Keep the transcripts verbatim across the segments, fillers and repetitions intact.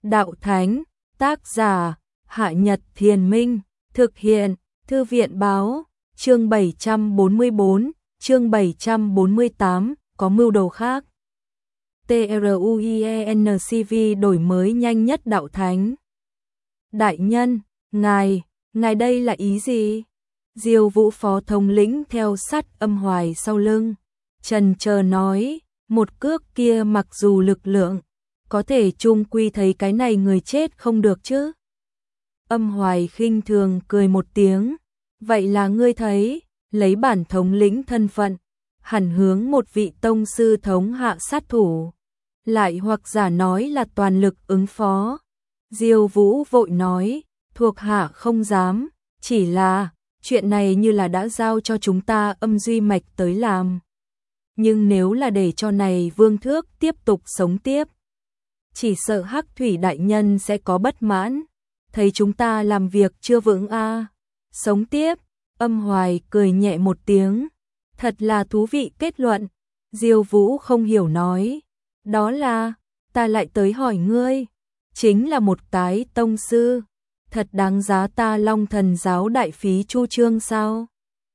Đạo Thánh, tác giả, Hạ Nhật Thiền Minh, thực hiện, Thư viện Báo, chương bảy trăm bốn mươi bốn, chương bảy trăm bốn mươi tám, có mưu đồ khác. TRUIENCV đổi mới nhanh nhất Đạo Thánh. Đại nhân, ngài, ngài đây là ý gì? Diêu Vũ phó thống lĩnh theo sát Âm Hoài sau lưng, trần chờ nói, một cước kia mặc dù lực lượng, có thể chung quy thấy cái này người chết không được chứ. Âm Hoài khinh thường cười một tiếng, vậy là ngươi thấy, lấy bản thống lĩnh thân phận, hẳn hướng một vị tông sư thống hạ sát thủ, lại hoặc giả nói là toàn lực ứng phó. Diêu Vũ vội nói, thuộc hạ không dám, chỉ là, chuyện này như là đã giao cho chúng ta Âm Duy Mạch tới làm. Nhưng nếu là để cho này Vương Thước tiếp tục sống tiếp, chỉ sợ Hắc Thủy đại nhân sẽ có bất mãn, thấy chúng ta làm việc chưa vững a. À. Sống tiếp, Âm Hoài cười nhẹ một tiếng, thật là thú vị kết luận. Diêu Vũ không hiểu nói, đó là, ta lại tới hỏi ngươi, chính là một cái tông sư, thật đáng giá ta Long Thần giáo đại phí chu trương sao?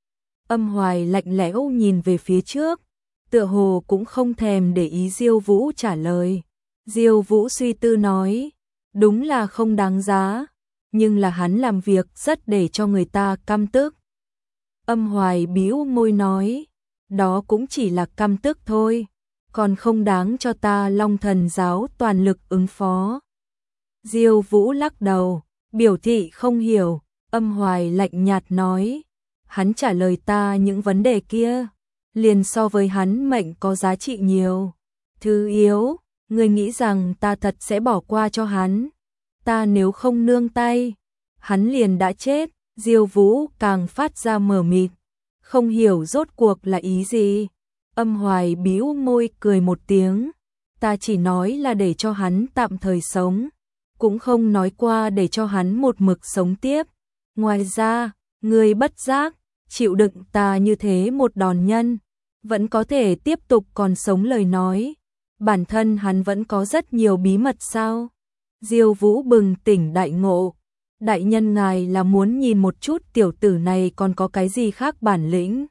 Âm Hoài lạnh lẽo nhìn về phía trước, tựa hồ cũng không thèm để ý Diêu Vũ trả lời. Diêu Vũ suy tư nói, đúng là không đáng giá, nhưng là hắn làm việc rất để cho người ta căm tức. Âm Hoài bĩu môi nói, đó cũng chỉ là căm tức thôi, còn không đáng cho ta Long Thần giáo toàn lực ứng phó. Diêu Vũ lắc đầu, biểu thị không hiểu. Âm Hoài lạnh nhạt nói, hắn trả lời ta những vấn đề kia, liền so với hắn mệnh có giá trị nhiều. Thứ yếu, ngươi nghĩ rằng ta thật sẽ bỏ qua cho hắn? Ta nếu không nương tay, hắn liền đã chết. Diêu Vũ càng phát ra mờ mịt, không hiểu rốt cuộc là ý gì. Âm Hoài bĩu môi cười một tiếng, ta chỉ nói là để cho hắn tạm thời sống, cũng không nói qua để cho hắn một mực sống tiếp. Ngoài ra, ngươi bất giác chịu đựng ta như thế một đòn nhân, vẫn có thể tiếp tục còn sống lời nói, bản thân hắn vẫn có rất nhiều bí mật sao? Diêu Vũ bừng tỉnh đại ngộ, đại nhân ngài là muốn nhìn một chút tiểu tử này còn có cái gì khác bản lĩnh.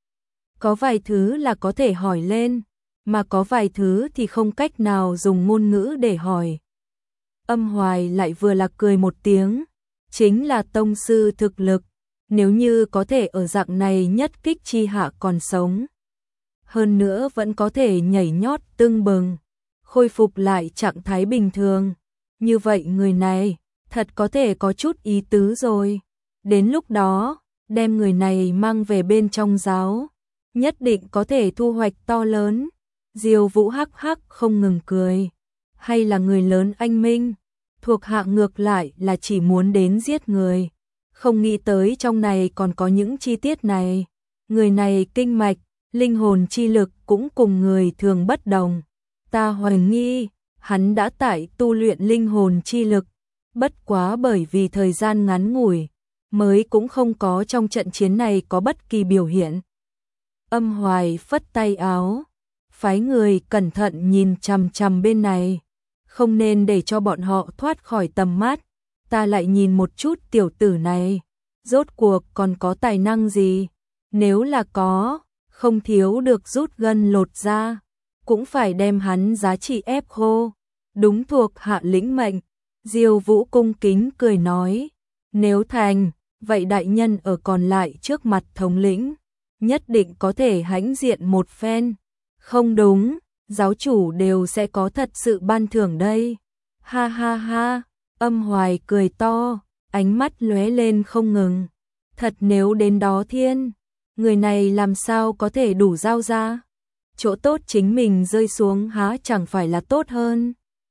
Có vài thứ là có thể hỏi lên, mà có vài thứ thì không cách nào dùng ngôn ngữ để hỏi. Âm Hoài lại vừa là cười một tiếng, chính là tông sư thực lực, nếu như có thể ở dạng này nhất kích chi hạ còn sống, hơn nữa vẫn có thể nhảy nhót tưng bừng, khôi phục lại trạng thái bình thường, như vậy người này thật có thể có chút ý tứ rồi. Đến lúc đó, đem người này mang về bên trong giáo, nhất định có thể thu hoạch to lớn. Diêu Vũ hắc hắc không ngừng cười, hay là người lớn anh minh, thuộc hạ ngược lại là chỉ muốn đến giết người, không nghĩ tới trong này còn có những chi tiết này. Người này kinh mạch, linh hồn chi lực cũng cùng người thường bất đồng, ta hoài nghi hắn đã tại tu luyện linh hồn chi lực, bất quá bởi vì thời gian ngắn ngủi, mới cũng không có trong trận chiến này có bất kỳ biểu hiện. Âm Hoài phất tay áo, phái người cẩn thận nhìn chằm chằm bên này, không nên để cho bọn họ thoát khỏi tầm mắt. Ta lại nhìn một chút tiểu tử này, rốt cuộc còn có tài năng gì, nếu là có, không thiếu được rút gân lột da, cũng phải đem hắn giá trị ép khô, đúng thuộc hạ lĩnh mệnh. Diêu Vũ cung kính cười nói, nếu thành, vậy đại nhân ở còn lại trước mặt thống lĩnh, nhất định có thể hãnh diện một phen. Không đúng, giáo chủ đều sẽ có thật sự ban thưởng đây. Ha ha ha, Âm Hoài cười to, ánh mắt lóe lên không ngừng. Thật nếu đến đó thiên, người này làm sao có thể đủ giao ra? Chỗ tốt chính mình rơi xuống há chẳng phải là tốt hơn?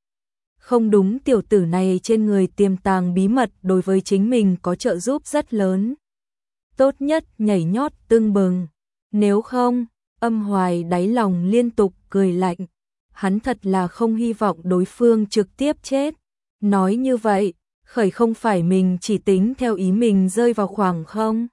Không đúng, tiểu tử này trên người tiềm tàng bí mật đối với chính mình có trợ giúp rất lớn. Tốt nhất nhảy nhót tưng bừng, nếu không, Âm Hoài đáy lòng liên tục cười lạnh, hắn thật là không hy vọng đối phương trực tiếp chết. Nói như vậy, khởi không phải mình chỉ tính theo ý mình rơi vào khoảng không.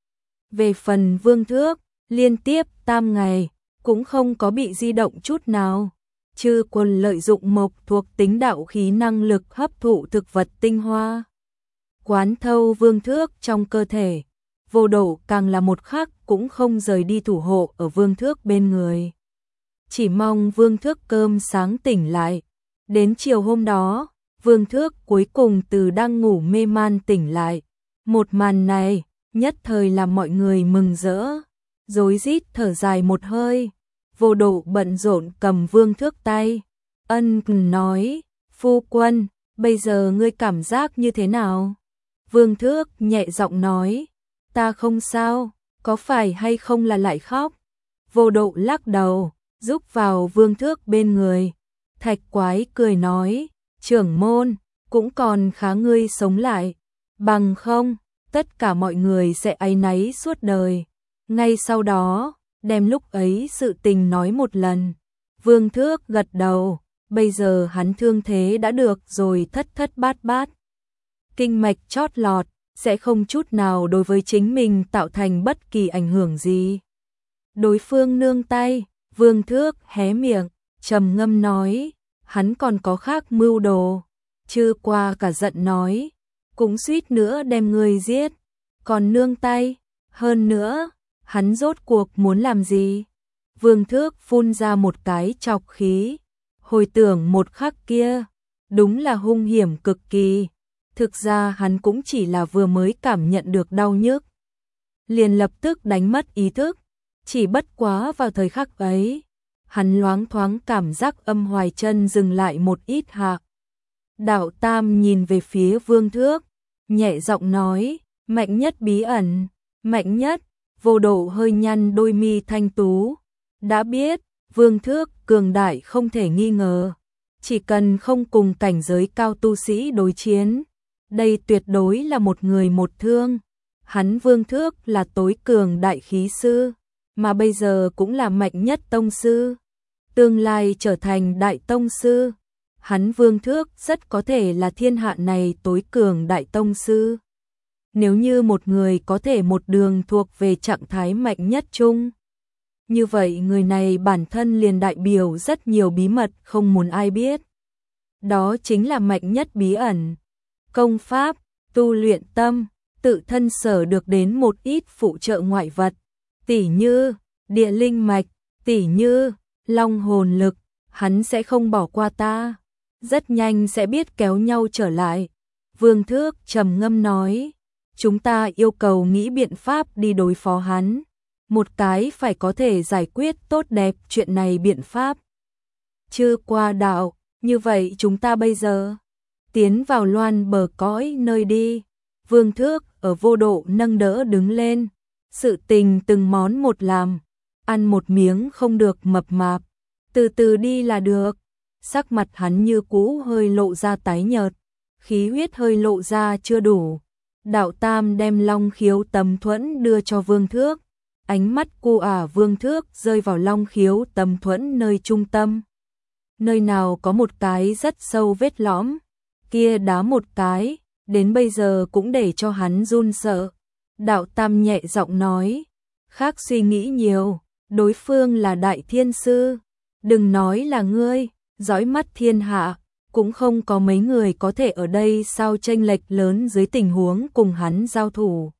Về phần Vương Thước, liên tiếp tam ngày, cũng không có bị di động chút nào. Chư quân lợi dụng mộc thuộc tính đạo khí năng lực hấp thụ thực vật tinh hoa, quán thâu vương thước trong cơ thể. Vô Độ càng là một khắc cũng không rời đi thủ hộ ở vương thước bên người. Chỉ mong vương thước cơm sáng tỉnh lại. Đến chiều hôm đó, vương thước cuối cùng từ đang ngủ mê man tỉnh lại. Một màn này, nhất thời làm mọi người mừng rỡ, rối rít thở dài một hơi. Vô Độ bận rộn cầm vương thước tay, ân cần nói, phu quân, bây giờ ngươi cảm giác như thế nào? Vương thước nhẹ giọng nói, ta không sao, có phải hay không là lại khóc? Vô Độ lắc đầu, giúp vào vương thước bên người. Thạch Quái cười nói, trưởng môn, cũng còn khá ngươi sống lại, bằng không, tất cả mọi người sẽ áy náy suốt đời. Ngay sau đó, đem lúc ấy sự tình nói một lần. Vương thước gật đầu, bây giờ hắn thương thế đã được rồi thất thất bát bát. Kinh mạch chót lọt, sẽ không chút nào đối với chính mình tạo thành bất kỳ ảnh hưởng gì. Đối phương nương tay, vương thước hé miệng, trầm ngâm nói, hắn còn có khác mưu đồ. Chư qua cả giận nói, cũng suýt nữa đem người giết, còn nương tay, hơn nữa, hắn rốt cuộc muốn làm gì? Vương thước phun ra một cái chọc khí, hồi tưởng một khắc kia, đúng là hung hiểm cực kỳ. Thực ra hắn cũng chỉ là vừa mới cảm nhận được đau nhức, liền lập tức đánh mất ý thức. Chỉ bất quá vào thời khắc ấy, hắn loáng thoáng cảm giác âm hoài chân dừng lại một ít hạ. Đạo Tam nhìn về phía vương thước, nhẹ giọng nói, mạnh nhất bí ẩn, mạnh nhất. Vô Độ hơi nhăn đôi mi thanh tú, đã biết, vương thước cường đại không thể nghi ngờ, chỉ cần không cùng cảnh giới cao tu sĩ đối chiến, đây tuyệt đối là một người một thương. Hắn vương thước là tối cường đại khí sư, mà bây giờ cũng là mạnh nhất tông sư, tương lai trở thành đại tông sư. Hắn vương thước rất có thể là thiên hạ này tối cường đại tông sư. Nếu như một người có thể một đường thuộc về trạng thái mạnh nhất chung, như vậy người này bản thân liền đại biểu rất nhiều bí mật không muốn ai biết. Đó chính là mạnh nhất bí ẩn, công pháp, tu luyện tâm, tự thân sở được đến một ít phụ trợ ngoại vật, tỉ như địa linh mạch, tỉ như long hồn lực, hắn sẽ không bỏ qua ta, rất nhanh sẽ biết kéo nhau trở lại. Vương thước trầm ngâm nói, chúng ta yêu cầu nghĩ biện pháp đi đối phó hắn, một cái phải có thể giải quyết tốt đẹp chuyện này biện pháp. Chưa qua đạo, như vậy chúng ta bây giờ tiến vào loan bờ cõi nơi đi. Vương thước ở Vô Độ nâng đỡ đứng lên, sự tình từng món một làm, ăn một miếng không được mập mạp, từ từ đi là được. Sắc mặt hắn như cũ hơi lộ ra tái nhợt, khí huyết hơi lộ ra chưa đủ. Đạo Tam đem long khiếu tầm thuẫn đưa cho vương thước, ánh mắt cu ả vương thước rơi vào long khiếu tầm thuẫn nơi trung tâm. Nơi nào có một cái rất sâu vết lõm, kia đá một cái, đến bây giờ cũng để cho hắn run sợ. Đạo Tam nhẹ giọng nói, khác suy nghĩ nhiều, đối phương là đại thiên sư, đừng nói là ngươi, dõi mắt thiên hạ, cũng không có mấy người có thể ở đây sao chênh lệch lớn dưới tình huống cùng hắn giao thủ.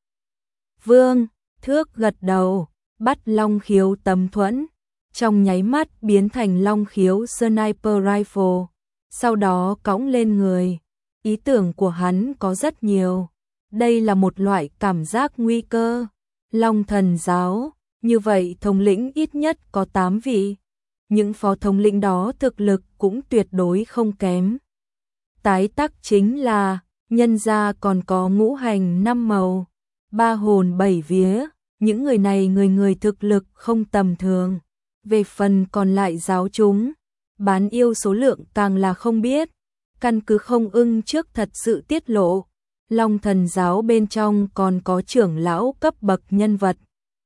Vương thước gật đầu, bắt long khiếu tầm thuẫn, trong nháy mắt biến thành long khiếu sniper rifle, sau đó cõng lên người. Ý tưởng của hắn có rất nhiều, đây là một loại cảm giác nguy cơ. Long thần giáo, như vậy thống lĩnh ít nhất có tám vị, những phó thống lĩnh đó thực lực cũng tuyệt đối không kém. Tái tắc chính là, nhân gia còn có ngũ hành năm màu, ba hồn bảy vía, những người này người người thực lực không tầm thường. Về phần còn lại giáo chúng, bán yêu số lượng càng là không biết, căn cứ không ưng trước thật sự tiết lộ. Long thần giáo bên trong còn có trưởng lão cấp bậc nhân vật,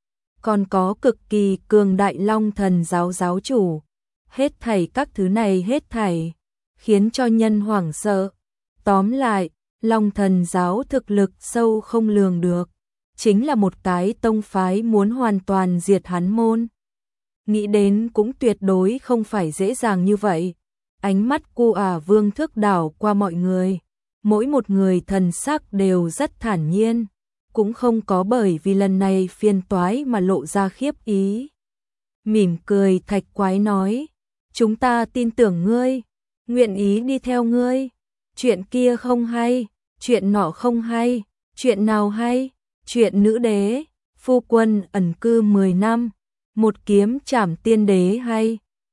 còn có cực kỳ cường đại long thần giáo giáo chủ. Hết thảy các thứ này hết thảy, khiến cho nhân hoảng sợ. Tóm lại, long thần giáo thực lực sâu không lường được, chính là một cái tông phái muốn hoàn toàn diệt hắn môn. nghĩ đến cũng tuyệt đối không phải dễ dàng như vậy. Ánh mắt cô ả Vương Thức đảo qua mọi người, mỗi một người thần sắc đều rất thản nhiên, cũng không có bởi vì lần này phiền toái mà lộ ra khiếp ý. Mỉm cười Thạch Quái nói, chúng ta tin tưởng ngươi, nguyện ý đi theo ngươi, chuyện kia không hay, chuyện nọ không hay, chuyện nào hay, chuyện nữ đế, phu quân ẩn cư mười năm, một kiếm trảm tiên đế hay,